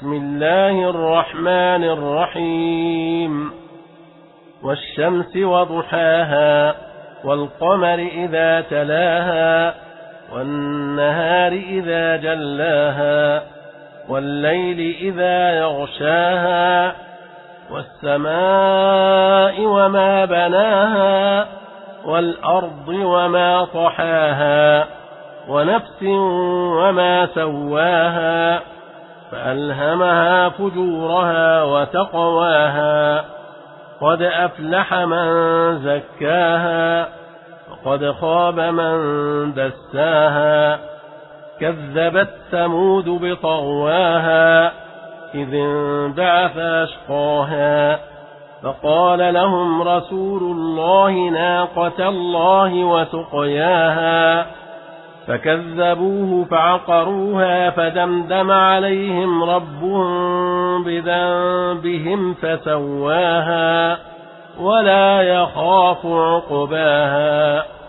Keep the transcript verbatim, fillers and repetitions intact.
بسم الله الرحمن الرحيم والشمس وضحاها والقمر إذا تلاها والنهار إذا جلاها والليل إذا يغشاها والسماء وما بناها والأرض وما طحاها ونفس وما سواها فألهمها فجورها وتقواها قد أفلح من زكاها وقد خاب من دساها كذبت ثمود بطغواها إذ انبعث أشقاها فقال لهم رسول الله ناقة الله وسقياها فكذبوه فعقروها فدمدم عليهم ربهم بذنبهم فسواها ولا يخاف عقباها.